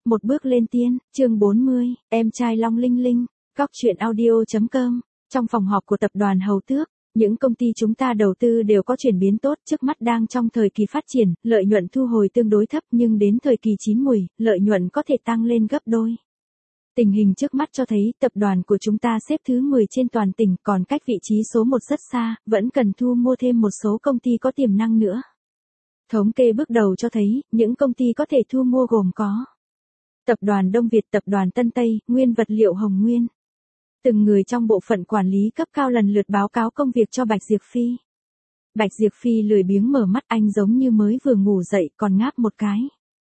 Một bước lên tiên, chương 40, em trai Long Linh Linh, góc truyện audio.com. Trong phòng họp của tập đoàn Hầu Tước, những công ty chúng ta đầu tư đều có chuyển biến tốt, trước mắt đang trong thời kỳ phát triển, lợi nhuận thu hồi tương đối thấp nhưng đến thời kỳ chín mùi, lợi nhuận có thể tăng lên gấp đôi. Tình hình trước mắt cho thấy tập đoàn của chúng ta xếp thứ 10 trên toàn tỉnh, còn cách vị trí số 1 rất xa, vẫn cần thu mua thêm một số công ty có tiềm năng nữa. Thống kê bước đầu cho thấy, những công ty có thể thu mua gồm có Tập đoàn Đông Việt, Tập đoàn Tân Tây, Nguyên vật liệu Hồng Nguyên. Từng người trong bộ phận quản lý cấp cao lần lượt báo cáo công việc cho Bạch Diệp Phi. Bạch Diệp Phi lười biếng mở mắt, anh giống như mới vừa ngủ dậy còn ngáp một cái.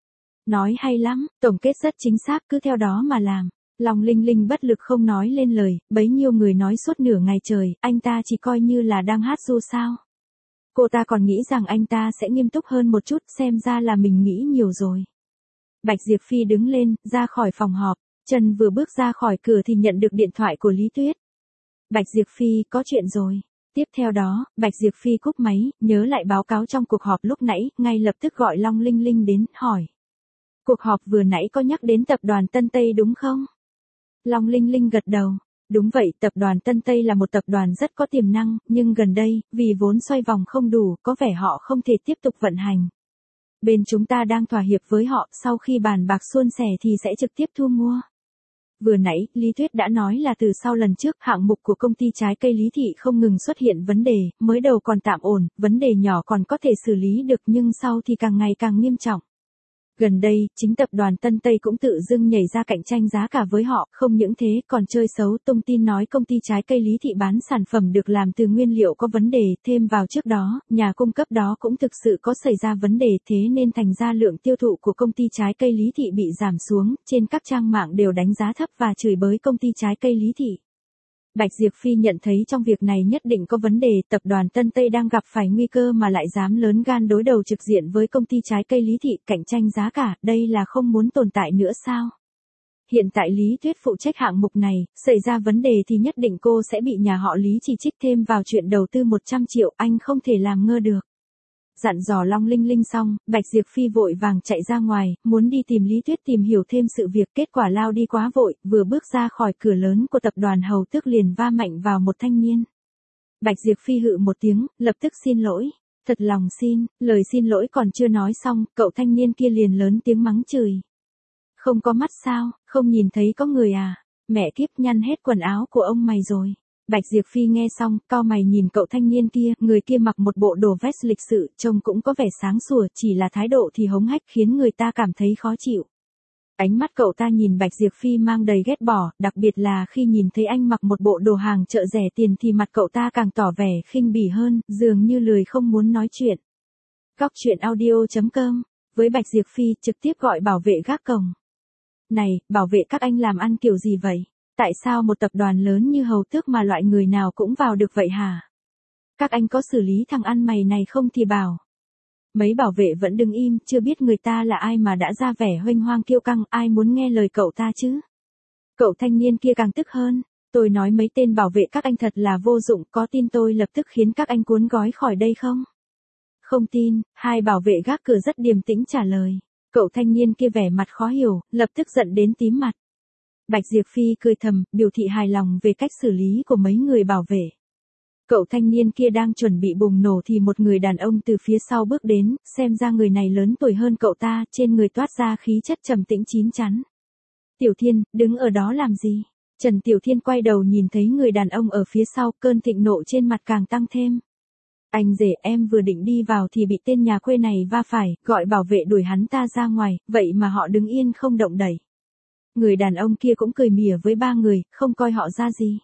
Nói hay lắm, tổng kết rất chính xác, cứ theo đó mà làm. Long Linh Linh bất lực không nói lên lời, bấy nhiêu người nói suốt nửa ngày trời, anh ta chỉ coi như là đang hát ru sao. Cô ta còn nghĩ rằng anh ta sẽ nghiêm túc hơn một chút, xem ra là mình nghĩ nhiều rồi. Bạch Diệp Phi đứng lên, ra khỏi phòng họp, Trần vừa bước ra khỏi cửa thì nhận được điện thoại của Lý Tuyết. Bạch Diệp Phi, có chuyện rồi. Tiếp theo đó, Bạch Diệp Phi cúp máy, nhớ lại báo cáo trong cuộc họp lúc nãy, ngay lập tức gọi Long Linh Linh đến, hỏi. Cuộc họp vừa nãy có nhắc đến tập đoàn Tân Tây đúng không? Long Linh Linh gật đầu. Đúng vậy, tập đoàn Tân Tây là một tập đoàn rất có tiềm năng, nhưng gần đây, vì vốn xoay vòng không đủ, có vẻ họ không thể tiếp tục vận hành. Bên chúng ta đang thỏa hiệp với họ, sau khi bàn bạc suôn sẻ thì sẽ trực tiếp thu mua. Vừa nãy, Lý Tuyết đã nói là từ sau lần trước, hạng mục của công ty trái cây Lý Thị không ngừng xuất hiện vấn đề, mới đầu còn tạm ổn, vấn đề nhỏ còn có thể xử lý được nhưng sau thì càng ngày càng nghiêm trọng. Gần đây, chính tập đoàn Tân Tây cũng tự dưng nhảy ra cạnh tranh giá cả với họ, không những thế còn chơi xấu, tung tin nói công ty trái cây Lý Thị bán sản phẩm được làm từ nguyên liệu có vấn đề, thêm vào trước đó, nhà cung cấp đó cũng thực sự có xảy ra vấn đề, thế nên thành ra lượng tiêu thụ của công ty trái cây Lý Thị bị giảm xuống, trên các trang mạng đều đánh giá thấp và chửi bới công ty trái cây Lý Thị. Bạch Diệp Phi nhận thấy trong việc này nhất định có vấn đề, tập đoàn Tân Tây đang gặp phải nguy cơ mà lại dám lớn gan đối đầu trực diện với công ty trái cây Lý Thị, cạnh tranh giá cả, đây là không muốn tồn tại nữa sao? Hiện tại Lý Tuyết phụ trách hạng mục này, xảy ra vấn đề thì nhất định cô sẽ bị nhà họ Lý chỉ trích thêm vào chuyện đầu tư 100 triệu, anh không thể làm ngơ được. Dặn dò Long Linh Linh xong, Bạch Diệp Phi vội vàng chạy ra ngoài, muốn đi tìm Lý Tuyết tìm hiểu thêm sự việc, kết quả lao đi quá vội, vừa bước ra khỏi cửa lớn của tập đoàn Hầu Tước liền va mạnh vào một thanh niên. Bạch Diệp Phi hự một tiếng, lập tức xin lỗi. Thật lòng xin, lời xin lỗi còn chưa nói xong, cậu thanh niên kia liền lớn tiếng mắng chửi. Không có mắt sao, không nhìn thấy có người à, mẹ kiếp, nhăn hết quần áo của ông mày rồi. Bạch Diệp Phi nghe xong, cau mày nhìn cậu thanh niên kia, người kia mặc một bộ đồ vest lịch sự, trông cũng có vẻ sáng sủa, chỉ là thái độ thì hống hách khiến người ta cảm thấy khó chịu. Ánh mắt cậu ta nhìn Bạch Diệp Phi mang đầy ghét bỏ, đặc biệt là khi nhìn thấy anh mặc một bộ đồ hàng chợ rẻ tiền thì mặt cậu ta càng tỏ vẻ khinh bỉ hơn, dường như lười không muốn nói chuyện. Góc truyện audio.com, với Bạch Diệp Phi trực tiếp gọi bảo vệ gác cổng. Này, bảo vệ các anh làm ăn kiểu gì vậy? Tại sao một tập đoàn lớn như Hầu Tước mà loại người nào cũng vào được vậy hả? Các anh có xử lý thằng ăn mày này không thì bảo. Mấy bảo vệ vẫn đứng im, chưa biết người ta là ai mà đã ra vẻ huênh hoang kiêu căng, ai muốn nghe lời cậu ta chứ? Cậu thanh niên kia càng tức hơn, tôi nói mấy tên bảo vệ các anh thật là vô dụng, có tin tôi lập tức khiến các anh cuốn gói khỏi đây không? Không tin, hai bảo vệ gác cửa rất điềm tĩnh trả lời. Cậu thanh niên kia vẻ mặt khó hiểu, lập tức giận đến tím mặt. Bạch Diệp Phi cười thầm, biểu thị hài lòng về cách xử lý của mấy người bảo vệ. Cậu thanh niên kia đang chuẩn bị bùng nổ thì một người đàn ông từ phía sau bước đến, xem ra người này lớn tuổi hơn cậu ta, trên người toát ra khí chất trầm tĩnh chín chắn. Tiểu Thiên, đứng ở đó làm gì? Trần Tiểu Thiên quay đầu nhìn thấy người đàn ông ở phía sau, cơn thịnh nộ trên mặt càng tăng thêm. Anh rể, em vừa định đi vào thì bị tên nhà quê này va phải, gọi bảo vệ đuổi hắn ta ra ngoài, vậy mà họ đứng yên không động đậy. Người đàn ông kia cũng cười mỉa với ba người, không coi họ ra gì.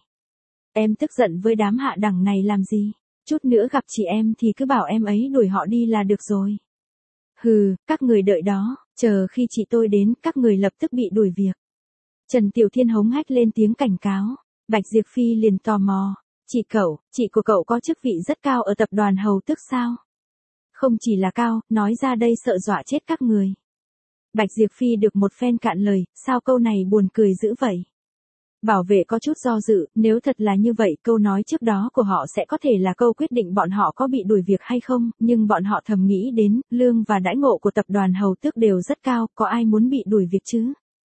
Em tức giận với đám hạ đẳng này làm gì? Chút nữa gặp chị em thì cứ bảo em ấy đuổi họ đi là được rồi. Hừ, các người đợi đó, chờ khi chị tôi đến, các người lập tức bị đuổi việc. Trần Tiểu Thiên hống hách lên tiếng cảnh cáo. Bạch Diệp Phi liền tò mò. Chị của cậu có chức vị rất cao ở tập đoàn Hầu Tước sao? Không chỉ là cao, nói ra đây sợ dọa chết các người. Bạch Diệp Phi được một phen cạn lời, sao câu này buồn cười dữ vậy? Bảo vệ có chút do dự, nếu thật là như vậy, câu nói trước đó của họ sẽ có thể là câu quyết định bọn họ có bị đuổi việc hay không, nhưng bọn họ thầm nghĩ đến, lương và đãi ngộ của tập đoàn Hầu Tước đều rất cao, có ai muốn bị đuổi việc chứ?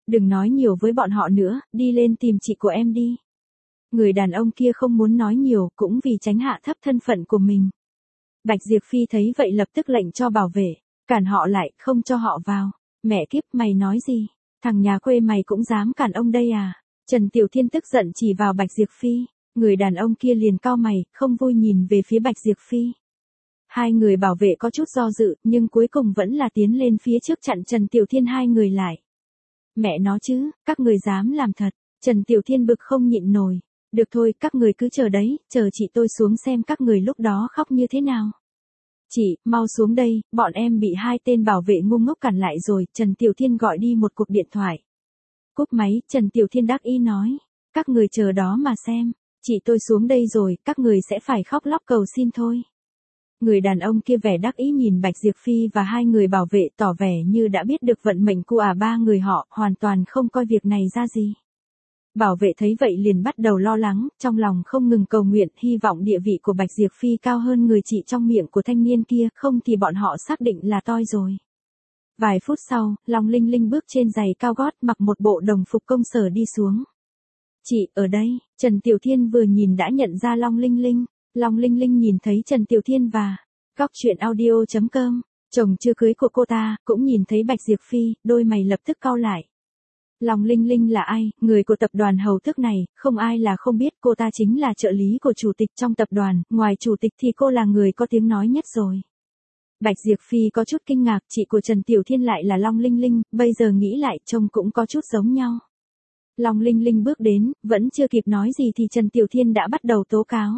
Đừng nói nhiều với bọn họ nữa, đi lên tìm chị của em đi. Người đàn ông kia không muốn nói nhiều, cũng vì tránh hạ thấp thân phận của mình. Bạch Diệp Phi thấy vậy lập tức lệnh cho bảo vệ, cản họ lại, không cho họ vào. Mẹ kiếp, mày nói gì? Thằng nhà quê mày cũng dám cản ông đây à? Trần Tiểu Thiên tức giận chỉ vào Bạch Diệp Phi, người đàn ông kia liền cau mày, không vui nhìn về phía Bạch Diệp Phi. Hai người bảo vệ có chút do dự, nhưng cuối cùng vẫn là tiến lên phía trước chặn Trần Tiểu Thiên hai người lại. Mẹ nó chứ, các người dám làm thật. Trần Tiểu Thiên bực không nhịn nổi. Được thôi, các người cứ chờ đấy, chờ chị tôi xuống xem các người lúc đó khóc như thế nào. Chị, mau xuống đây, bọn em bị hai tên bảo vệ ngu ngốc cản lại rồi. Trần Tiểu Thiên gọi đi một cuộc điện thoại. Cúp máy, Trần Tiểu Thiên đắc ý nói. Các người chờ đó mà xem. Chị tôi xuống đây rồi, các người sẽ phải khóc lóc cầu xin thôi. Người đàn ông kia vẻ đắc ý nhìn Bạch Diệp Phi và hai người bảo vệ tỏ vẻ như đã biết được vận mệnh của ba người họ, hoàn toàn không coi việc này ra gì. Bảo vệ thấy vậy liền bắt đầu lo lắng, trong lòng không ngừng cầu nguyện, hy vọng địa vị của Bạch Diệp Phi cao hơn người chị trong miệng của thanh niên kia, không thì bọn họ xác định là toi rồi. Vài phút sau, Long Linh Linh bước trên giày cao gót mặc một bộ đồng phục công sở đi xuống. Chị, ở đây, Trần Tiểu Thiên vừa nhìn đã nhận ra Long Linh Linh. Long Linh Linh nhìn thấy Trần Tiểu Thiên và Góc Chuyện Audio.com, chồng chưa cưới của cô ta, cũng nhìn thấy Bạch Diệp Phi, đôi mày lập tức cau lại. Long Linh Linh là ai? Người của tập đoàn Hầu Tước này, không ai là không biết, cô ta chính là trợ lý của chủ tịch trong tập đoàn, ngoài chủ tịch thì cô là người có tiếng nói nhất rồi. Bạch Diệp Phi có chút kinh ngạc, chị của Trần Tiểu Thiên lại là Long Linh Linh, bây giờ nghĩ lại trông cũng có chút giống nhau. Long Linh Linh bước đến, vẫn chưa kịp nói gì thì Trần Tiểu Thiên đã bắt đầu tố cáo.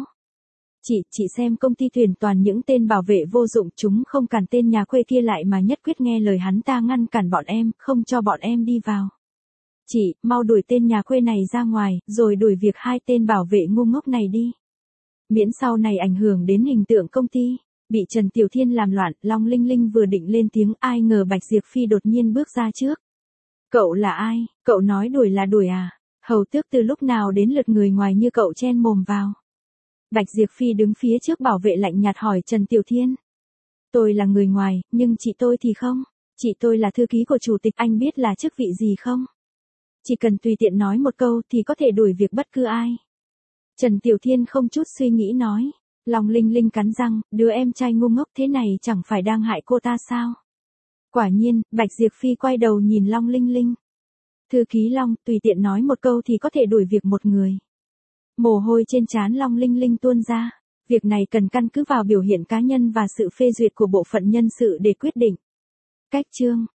Chị xem công ty tuyển toàn những tên bảo vệ vô dụng, chúng không cản tên nhà quê kia lại mà nhất quyết nghe lời hắn ta ngăn cản bọn em, không cho bọn em đi vào. Chị, mau đuổi tên nhà quê này ra ngoài, rồi đuổi việc hai tên bảo vệ ngu ngốc này đi. Miễn sau này ảnh hưởng đến hình tượng công ty. Bị Trần Tiểu Thiên làm loạn, Long Linh Linh vừa định lên tiếng, ai ngờ Bạch Diệp Phi đột nhiên bước ra trước. Cậu là ai? Cậu nói đuổi là đuổi à? Hầu Tước từ lúc nào đến lượt người ngoài như cậu chen mồm vào? Bạch Diệp Phi đứng phía trước bảo vệ lạnh nhạt hỏi Trần Tiểu Thiên. Tôi là người ngoài, nhưng chị tôi thì không. Chị tôi là thư ký của chủ tịch, anh biết là chức vị gì không? Chỉ cần tùy tiện nói một câu thì có thể đuổi việc bất cứ ai. Trần Tiểu Thiên không chút suy nghĩ nói. Long Linh Linh cắn răng, đứa em trai ngu ngốc thế này chẳng phải đang hại cô ta sao? Quả nhiên, Bạch Diệp Phi quay đầu nhìn Long Linh Linh. Thư ký Long, tùy tiện nói một câu thì có thể đuổi việc một người. Mồ hôi trên trán Long Linh Linh tuôn ra. Việc này cần căn cứ vào biểu hiện cá nhân và sự phê duyệt của bộ phận nhân sự để quyết định. Cách chương